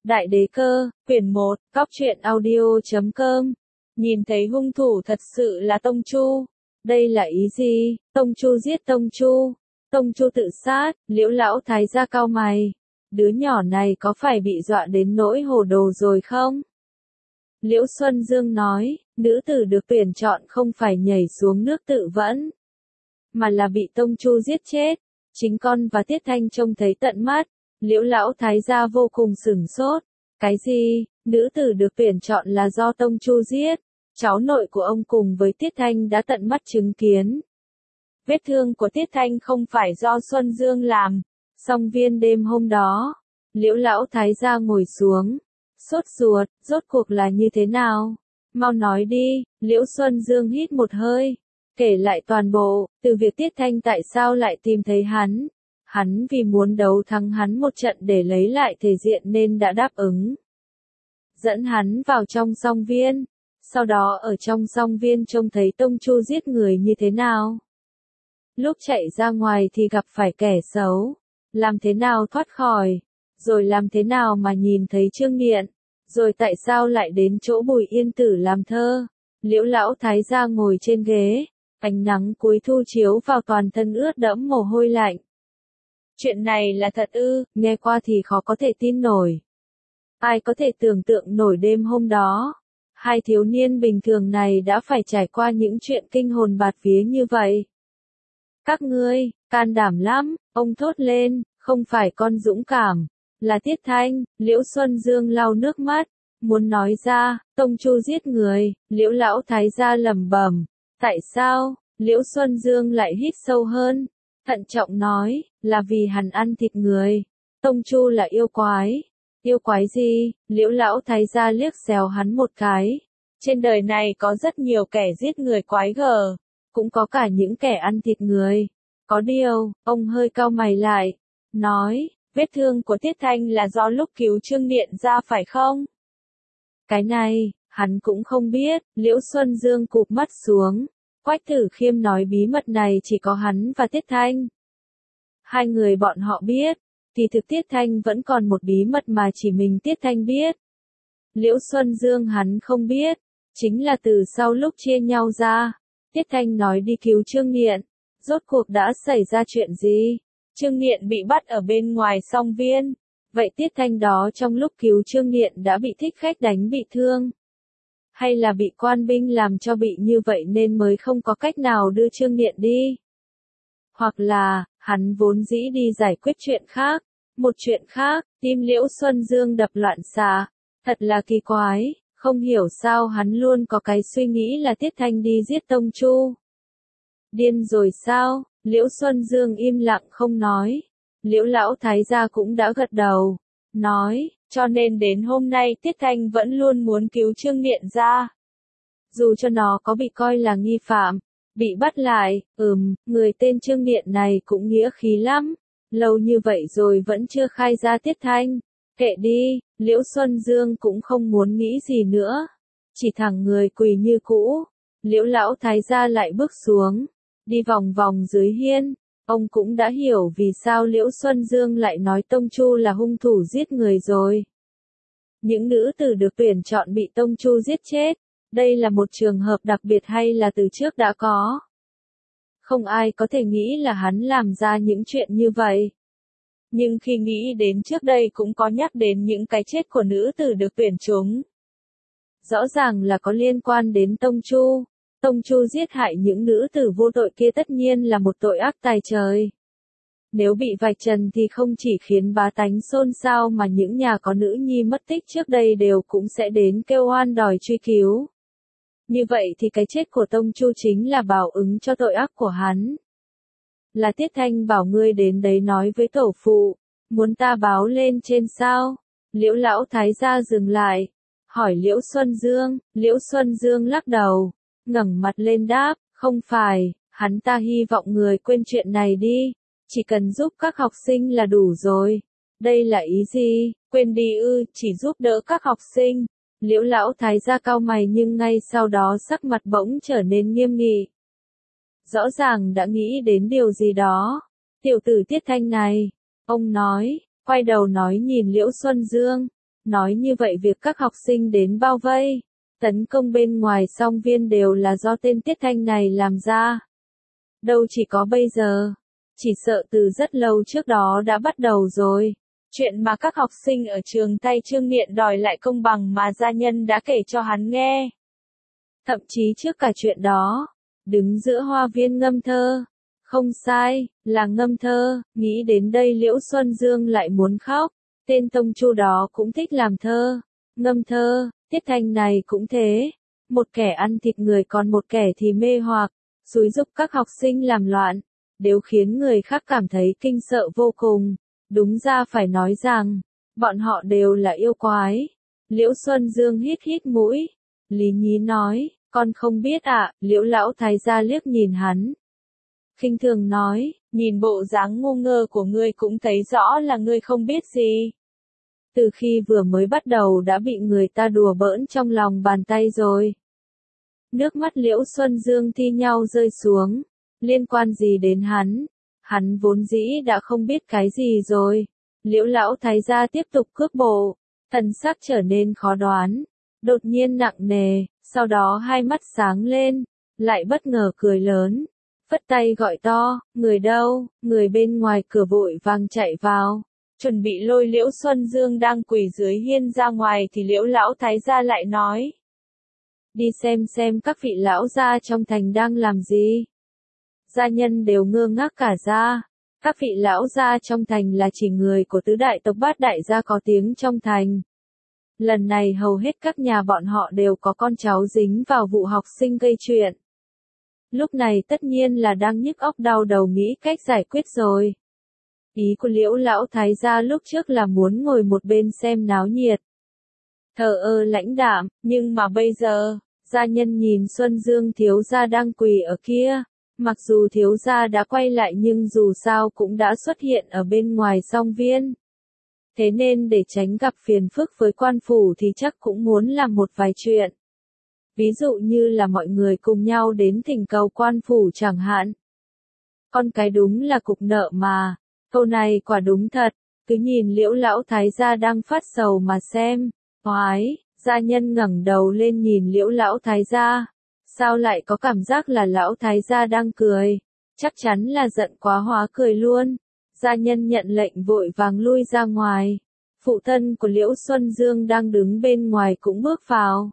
Đại đế cơ, quyển 1, Cóc truyện audio.com. Nhìn thấy hung thủ thật sự là Tông Chu. Đây là ý gì? Tông Chu giết Tông Chu. Tông Chu tự sát, Liễu lão thái gia cau mày. Đứa nhỏ này có phải bị dọa đến nỗi hồ đồ rồi không? Liễu Xuân Dương nói, nữ tử được tuyển chọn không phải nhảy xuống nước tự vẫn, mà là bị Tông Chu giết chết. Chính con và Tiết Thanh trông thấy tận mắt. Liễu lão thái gia vô cùng sửng sốt. Cái gì? Nữ tử được tuyển chọn là do Tông Chu giết? Cháu nội của ông cùng với Tiết Thanh đã tận mắt chứng kiến. Vết thương của Tiết Thanh không phải do Xuân Dương làm. Song viên đêm hôm đó, Liễu lão thái gia ngồi xuống, sốt ruột, rốt cuộc là như thế nào? Mau nói đi. Liễu Xuân Dương hít một hơi, kể lại toàn bộ, từ việc Tiết Thanh tại sao lại tìm thấy hắn. Hắn vì muốn đấu thắng hắn một trận để lấy lại thể diện nên đã đáp ứng. Dẫn hắn vào trong song viên, sau đó ở trong song viên trông thấy Tông Chu giết người như thế nào. Lúc chạy ra ngoài thì gặp phải kẻ xấu, làm thế nào thoát khỏi, rồi làm thế nào mà nhìn thấy Trương Nghiện, rồi tại sao lại đến chỗ Bùi Yên Tử làm thơ. Liễu lão thái gia ngồi trên ghế, ánh nắng cuối thu chiếu vào toàn thân ướt đẫm mồ hôi lạnh. Chuyện này là thật ư? Nghe qua thì khó có thể tin nổi. Ai có thể tưởng tượng nổi đêm hôm đó, hai thiếu niên bình thường này đã phải trải qua những chuyện kinh hồn bạt vía như vậy. Các ngươi, can đảm lắm, ông thốt lên, không phải con dũng cảm, là Tiết Thanh. Liễu Xuân Dương lau nước mắt, muốn nói ra, Tông Chu giết người. Liễu lão thái gia lẩm bẩm, tại sao? Liễu Xuân Dương lại hít sâu hơn, thận trọng nói, là vì hắn ăn thịt người. Tông Chu là yêu quái. Yêu quái gì? Liễu lão thái gia liếc xéo hắn một cái. Trên đời này có rất nhiều kẻ giết người quái gở, cũng có cả những kẻ ăn thịt người. Có điều, ông hơi cau mày lại, nói, vết thương của Tiết Thanh là do lúc cứu Trương Nghiện ra phải không? Cái này, hắn cũng không biết. Liễu Xuân Dương cụp mắt xuống. Quách Tử Khiêm nói bí mật này chỉ có hắn và Tiết Thanh. Hai người bọn họ biết, thì thực Tiết Thanh vẫn còn một bí mật mà chỉ mình Tiết Thanh biết. Liễu Xuân Dương hắn không biết, chính là từ sau lúc chia nhau ra, Tiết Thanh nói đi cứu Trương Nghiện. Rốt cuộc đã xảy ra chuyện gì? Trương Nghiện bị bắt ở bên ngoài song viên. Vậy Tiết Thanh đó trong lúc cứu Trương Nghiện đã bị thích khách đánh bị thương? Hay là bị quan binh làm cho bị như vậy nên mới không có cách nào đưa Trương Nghiện đi? Hoặc là, hắn vốn dĩ đi giải quyết chuyện khác. Một chuyện khác, tim Liễu Xuân Dương đập loạn xạ. Thật là kỳ quái, không hiểu sao hắn luôn có cái suy nghĩ là Tiết Thanh đi giết Tông Chu. Điên rồi sao? Liễu Xuân Dương im lặng không nói. Liễu lão thái gia cũng đã gật đầu, nói, cho nên đến hôm nay Tiết Thanh vẫn luôn muốn cứu Trương Nghiện ra. Dù cho nó có bị coi là nghi phạm, bị bắt lại, người tên Trương Nghiện này cũng nghĩa khí lắm. Lâu như vậy rồi vẫn chưa khai ra Tiết Thanh. Kệ đi. Liễu Xuân Dương cũng không muốn nghĩ gì nữa, chỉ thẳng người quỳ như cũ. Liễu lão thái gia lại bước xuống, đi vòng vòng dưới hiên. Ông cũng đã hiểu vì sao Liễu Xuân Dương lại nói Tông Chu là hung thủ giết người rồi. Những nữ tử được tuyển chọn bị Tông Chu giết chết. Đây là một trường hợp đặc biệt hay là từ trước đã có? Không ai có thể nghĩ là hắn làm ra những chuyện như vậy. Nhưng khi nghĩ đến trước đây cũng có nhắc đến những cái chết của nữ tử được tuyển chúng. Rõ ràng là có liên quan đến Tông Chu. Tông Chu giết hại những nữ tử vô tội kia tất nhiên là một tội ác tày trời. Nếu bị vạch trần thì không chỉ khiến bá tánh xôn xao mà những nhà có nữ nhi mất tích trước đây đều cũng sẽ đến kêu oan đòi truy cứu. Như vậy thì cái chết của Tông Chu chính là báo ứng cho tội ác của hắn. Là Tiết Thanh bảo ngươi đến đấy nói với tổ phụ, muốn ta báo lên trên sao? Liễu lão thái gia dừng lại, hỏi Liễu Xuân Dương. Liễu Xuân Dương lắc đầu, ngẩng mặt lên đáp, không phải, hắn ta hy vọng người quên chuyện này đi, chỉ cần giúp các học sinh là đủ rồi. Đây là ý gì? Quên đi ư? Chỉ giúp đỡ các học sinh. Liễu lão thái gia cau mày nhưng ngay sau đó sắc mặt bỗng trở nên nghiêm nghị. Rõ ràng đã nghĩ đến điều gì đó. Tiểu tử Tiết Thanh này, ông nói, quay đầu nói nhìn Liễu Xuân Dương, Nói như vậy việc các học sinh đến bao vây, tấn công bên ngoài Song Viên đều là do tên Tiết Thanh này làm ra. Đâu chỉ có bây giờ, chỉ sợ từ rất lâu trước đó đã bắt đầu rồi. Chuyện mà các học sinh ở trường Tay Trương Miện đòi lại công bằng mà gia nhân đã kể cho hắn nghe. Thậm chí trước cả chuyện đó, đứng giữa hoa viên ngâm thơ. Không sai, là ngâm thơ, nghĩ đến đây Liễu Xuân Dương lại muốn khóc. Tên tông chu đó cũng thích làm thơ, ngâm thơ, Tiết Thanh này cũng thế. Một kẻ ăn thịt người còn một kẻ thì mê hoặc, xúi giục các học sinh làm loạn, đều khiến người khác cảm thấy kinh sợ vô cùng. Đúng ra phải nói rằng, bọn họ đều là yêu quái. Liễu Xuân Dương hít hít mũi. Lý Nhí nói, con không biết ạ. Liễu lão thái gia liếc nhìn hắn. Khinh thường nói, nhìn bộ dáng ngu ngơ của ngươi cũng thấy rõ là ngươi không biết gì. Từ khi vừa mới bắt đầu đã bị người ta đùa bỡn trong lòng bàn tay rồi. Nước mắt Liễu Xuân Dương thi nhau rơi xuống. Liên quan gì đến hắn? Hắn vốn dĩ đã không biết cái gì rồi. Liễu lão thái gia tiếp tục cước bộ. Thần sắc trở nên khó đoán. Đột nhiên nặng nề, sau đó hai mắt sáng lên. Lại bất ngờ cười lớn. Phất tay gọi to, người đâu? Người bên ngoài cửa vội vàng chạy vào. Chuẩn bị lôi Liễu Xuân Dương đang quỳ dưới hiên ra ngoài thì Liễu lão thái gia lại nói. Đi xem các vị lão gia trong thành đang làm gì. Gia nhân đều ngơ ngác cả ra. Các vị lão gia trong thành là chỉ người của tứ đại tộc Bát đại gia có tiếng trong thành. Lần này hầu hết các nhà bọn họ đều có con cháu dính vào vụ học sinh gây chuyện. Lúc này tất nhiên là đang nhức óc đau đầu nghĩ cách giải quyết rồi. Ý của Liễu lão thái gia lúc trước là muốn ngồi một bên xem náo nhiệt. Thờ ơ lãnh đạm, nhưng mà bây giờ, gia nhân nhìn Xuân Dương thiếu gia đang quỳ ở kia. Mặc dù thiếu gia đã quay lại nhưng dù sao cũng đã xuất hiện ở bên ngoài Song Viên. Thế nên để tránh gặp phiền phức với quan phủ thì chắc cũng muốn làm một vài chuyện. Ví dụ như là mọi người cùng nhau đến thỉnh cầu quan phủ chẳng hạn. Con cái đúng là cục nợ mà, câu này quả đúng thật, cứ nhìn Liễu lão thái gia đang phát sầu mà xem. Oái, gia nhân ngẩng đầu lên nhìn Liễu lão thái gia. Sao lại có cảm giác là lão thái gia đang cười? Chắc chắn là giận quá hóa cười luôn. Gia nhân nhận lệnh vội vàng lui ra ngoài. Phụ thân của Liễu Xuân Dương đang đứng bên ngoài cũng bước vào.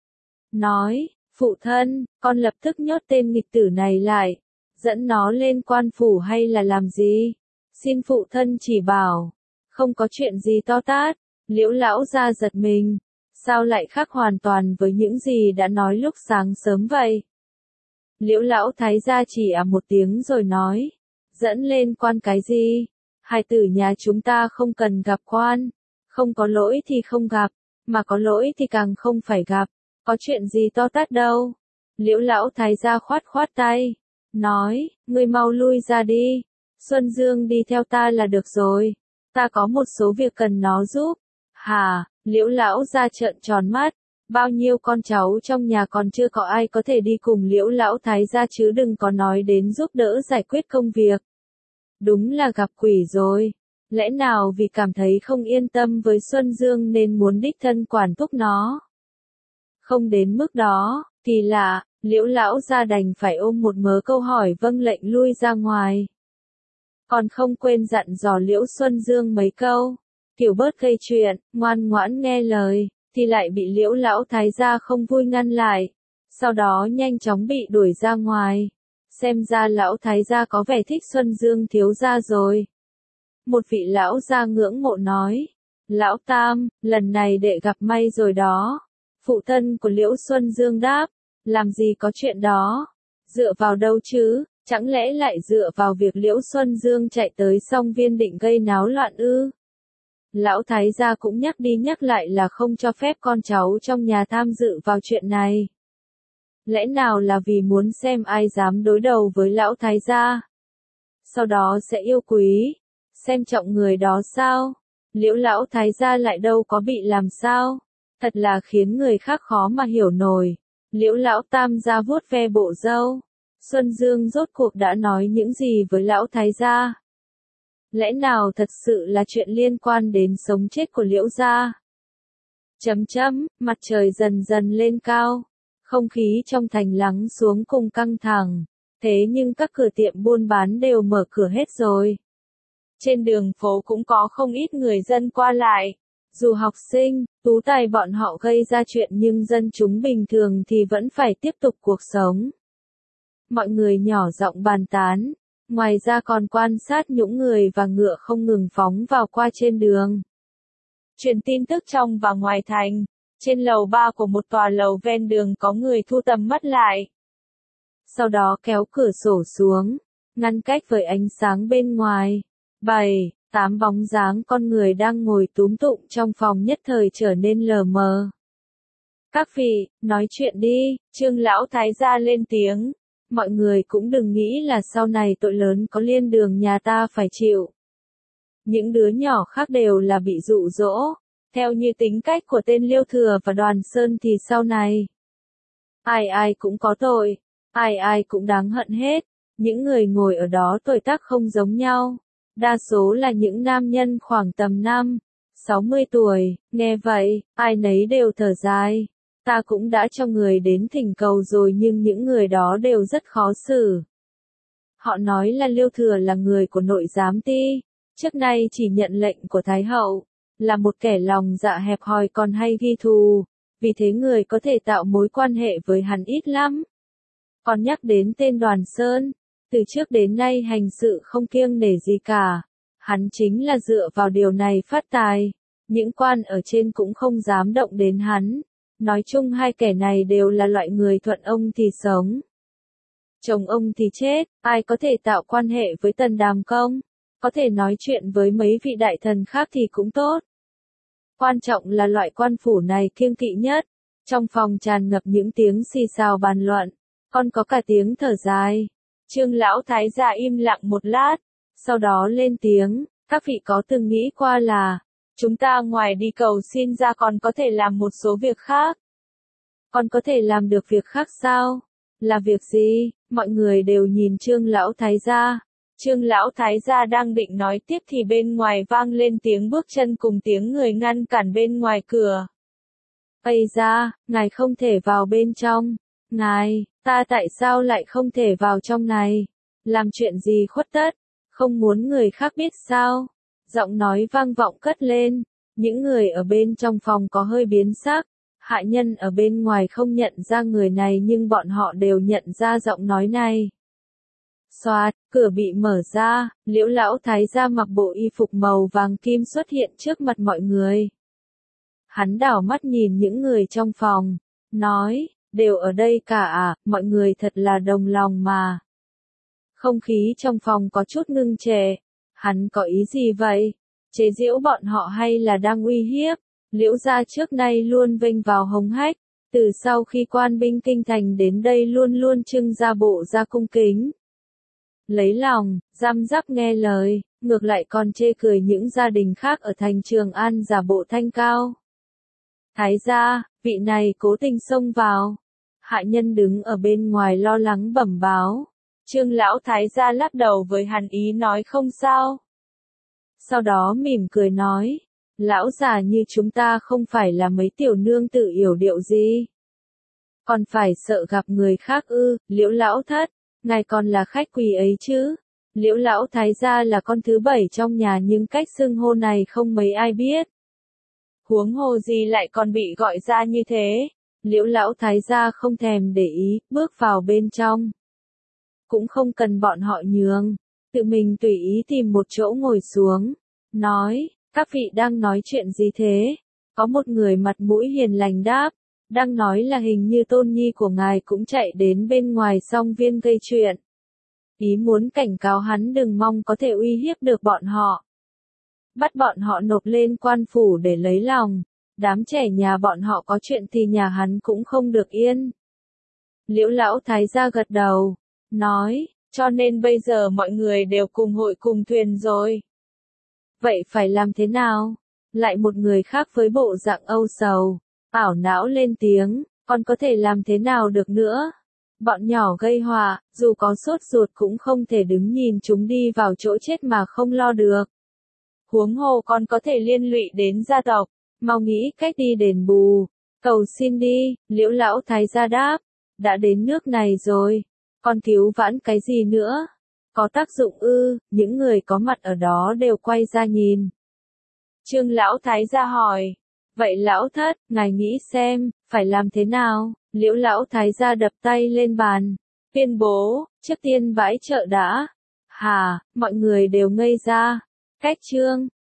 Nói, phụ thân, con lập tức nhốt tên nghịch tử này lại. Dẫn nó lên quan phủ hay là làm gì? Xin phụ thân chỉ bảo. Không có chuyện gì to tát. Liễu lão gia giật mình. Sao lại khác hoàn toàn với những gì đã nói lúc sáng sớm vậy? Liễu lão thái gia chỉ một tiếng rồi nói. Dẫn lên quan cái gì? Hài tử nhà chúng ta không cần gặp quan. Không có lỗi thì không gặp. Mà có lỗi thì càng không phải gặp. Có chuyện gì to tát đâu. Liễu lão thái gia khoát khoát tay. Nói, ngươi mau lui ra đi. Xuân Dương đi theo ta là được rồi. Ta có một số việc cần nó giúp. Hả? Liễu lão gia trợn tròn mắt. Bao nhiêu con cháu trong nhà còn chưa có ai có thể đi cùng Liễu lão thái gia chứ đừng có nói đến giúp đỡ giải quyết công việc. Đúng là gặp quỷ rồi. Lẽ nào vì cảm thấy không yên tâm với Xuân Dương nên muốn đích thân quản thúc nó? Không đến mức đó, thì lạ, Liễu lão gia đành phải ôm một mớ câu hỏi vâng lệnh lui ra ngoài. Còn không quên dặn dò Liễu Xuân Dương mấy câu. Kiểu bớt gây chuyện, ngoan ngoãn nghe lời, thì lại bị Liễu lão thái gia không vui ngăn lại. Sau đó nhanh chóng bị đuổi ra ngoài. Xem ra lão thái gia có vẻ thích Xuân Dương thiếu gia rồi. Một vị lão gia ngưỡng mộ nói. Lão Tam, lần này đệ gặp may rồi đó. Phụ thân của Liễu Xuân Dương đáp. Làm gì có chuyện đó? Dựa vào đâu chứ? Chẳng lẽ lại dựa vào việc Liễu Xuân Dương chạy tới Song Viên định gây náo loạn ư? Lão thái gia cũng nhắc đi nhắc lại là không cho phép con cháu trong nhà tham dự vào chuyện này. Lẽ nào là vì muốn xem ai dám đối đầu với lão thái gia? Sau đó sẽ yêu quý, xem trọng người đó sao? Liễu lão thái gia lại đâu có bị làm sao? Thật là khiến người khác khó mà hiểu nổi. Liễu lão tam gia vuốt ve bộ râu. Xuân Dương rốt cuộc đã nói những gì với lão thái gia? Lẽ nào thật sự là chuyện liên quan đến sống chết của Liễu gia? Mặt trời dần dần lên cao. Không khí trong thành lắng xuống cùng căng thẳng. Thế nhưng các cửa tiệm buôn bán đều mở cửa hết rồi. Trên đường phố cũng có không ít người dân qua lại. Dù học sinh, tú tài bọn họ gây ra chuyện nhưng dân chúng bình thường thì vẫn phải tiếp tục cuộc sống. Mọi người nhỏ giọng bàn tán. Ngoài ra còn quan sát những người và ngựa không ngừng phóng vào qua trên đường. Truyền tin tức trong và ngoài thành. Trên lầu 3 của một tòa lầu ven đường có người thu tầm mắt lại. Sau đó kéo cửa sổ xuống, ngăn cách với ánh sáng bên ngoài. 7, 8 bóng dáng con người đang ngồi túm tụm trong phòng nhất thời trở nên lờ mờ. Các vị, nói chuyện đi, Trương lão thái gia lên tiếng. Mọi người cũng đừng nghĩ là sau này tội lớn có liên đường nhà ta phải chịu. Những đứa nhỏ khác đều là bị dụ dỗ. Theo như tính cách của tên Liêu Thừa và Đoàn Sơn thì sau này, ai ai cũng có tội, ai ai cũng đáng hận hết. Những người ngồi ở đó tuổi tác không giống nhau. Đa số là những nam nhân khoảng tầm 60 tuổi, nghe vậy, ai nấy đều thở dài. Ta cũng đã cho người đến thỉnh cầu rồi nhưng những người đó đều rất khó xử. Họ nói là Liêu Thừa là người của nội giám ty, trước nay chỉ nhận lệnh của Thái Hậu, là một kẻ lòng dạ hẹp hòi còn hay ghi thù, vì thế người có thể tạo mối quan hệ với hắn ít lắm. Còn nhắc đến tên Đoàn Sơn, từ trước đến nay hành sự không kiêng nể gì cả, hắn chính là dựa vào điều này phát tài, những quan ở trên cũng không dám động đến hắn. Nói chung hai kẻ này đều là loại người thuận ông thì sống, chồng ông thì chết, ai có thể tạo quan hệ với Tần Đàm Công, có thể nói chuyện với mấy vị đại thần khác thì cũng tốt. Quan trọng là loại quan phủ này kiêng kỵ nhất. Trong phòng tràn ngập những tiếng xì xào bàn luận, còn có cả tiếng thở dài. Trương lão thái gia im lặng một lát, sau đó lên tiếng, các vị có từng nghĩ qua là, chúng ta ngoài đi cầu xin ra còn có thể làm một số việc khác. Còn có thể làm được việc khác sao? Là việc gì? Mọi người đều nhìn Trương lão thái gia. Trương lão thái gia đang định nói tiếp thì bên ngoài vang lên tiếng bước chân cùng tiếng người ngăn cản bên ngoài cửa. Ây da, ngài không thể vào bên trong. Ngài, ta tại sao lại không thể vào trong này? Làm chuyện gì khuất tất? Không muốn người khác biết sao? Giọng nói vang vọng cất lên. Những người ở bên trong phòng có hơi biến sắc. Hạ nhân ở bên ngoài không nhận ra người này nhưng bọn họ đều nhận ra giọng nói này. Xoạt, cửa bị mở ra, Liễu lão thái gia mặc bộ y phục màu vàng kim xuất hiện trước mặt mọi người. Hắn đảo mắt nhìn những người trong phòng, nói, đều ở đây cả à, mọi người thật là đồng lòng mà. Không khí trong phòng có chút ngưng trệ, hắn có ý gì vậy? Chế giễu bọn họ hay là đang uy hiếp? Liễu gia trước nay luôn vênh vào hống hách, từ sau khi quan binh kinh thành đến đây luôn luôn trưng ra bộ ra cung kính. Lấy lòng, răm rắp nghe lời, ngược lại còn chê cười những gia đình khác ở thành Trường An giả bộ thanh cao. Thái gia, vị này cố tình xông vào. Hạ nhân đứng ở bên ngoài lo lắng bẩm báo. Trương lão thái gia lắc đầu với hàn ý nói không sao. Sau đó mỉm cười nói, lão già như chúng ta không phải là mấy tiểu nương tự yểu điệu gì. Còn phải sợ gặp người khác ư? Liễu lão thất, ngài còn là khách quý ấy chứ. Liễu lão thái gia là con thứ 7 trong nhà nhưng cách xưng hô này không mấy ai biết. Huống hồ gì lại còn bị gọi ra như thế. Liễu lão thái gia không thèm để ý, bước vào bên trong. Cũng không cần bọn họ nhường, tự mình tùy ý tìm một chỗ ngồi xuống, nói, các vị đang nói chuyện gì thế? Có một người mặt mũi hiền lành đáp, đang nói là hình như tôn nhi của ngài cũng chạy đến bên ngoài song viên gây chuyện. Ý muốn cảnh cáo hắn đừng mong có thể uy hiếp được bọn họ. Bắt bọn họ nộp lên quan phủ để lấy lòng, đám trẻ nhà bọn họ có chuyện thì nhà hắn cũng không được yên. Liễu lão thái gia gật đầu, nói, cho nên bây giờ mọi người đều cùng hội cùng thuyền rồi. Vậy phải làm thế nào? Lại một người khác với bộ dạng âu sầu, ảo não lên tiếng, còn có thể làm thế nào được nữa? Bọn nhỏ gây họa, dù có sốt ruột cũng không thể đứng nhìn chúng đi vào chỗ chết mà không lo được. Huống hồ còn có thể liên lụy đến gia tộc. mau nghĩ cách đi đền bù, cầu xin đi, Liễu lão thái gia đáp, đã đến nước này rồi, còn cứu vãn cái gì nữa? Có tác dụng ư? Những người có mặt ở đó đều quay ra nhìn. Trương lão thái gia hỏi, vậy lão thất, ngài nghĩ xem, phải làm thế nào? Liễu lão thái gia đập tay lên bàn, tuyên bố, trước tiên bãi chợ đã. Hà, mọi người đều ngây ra. Cách chương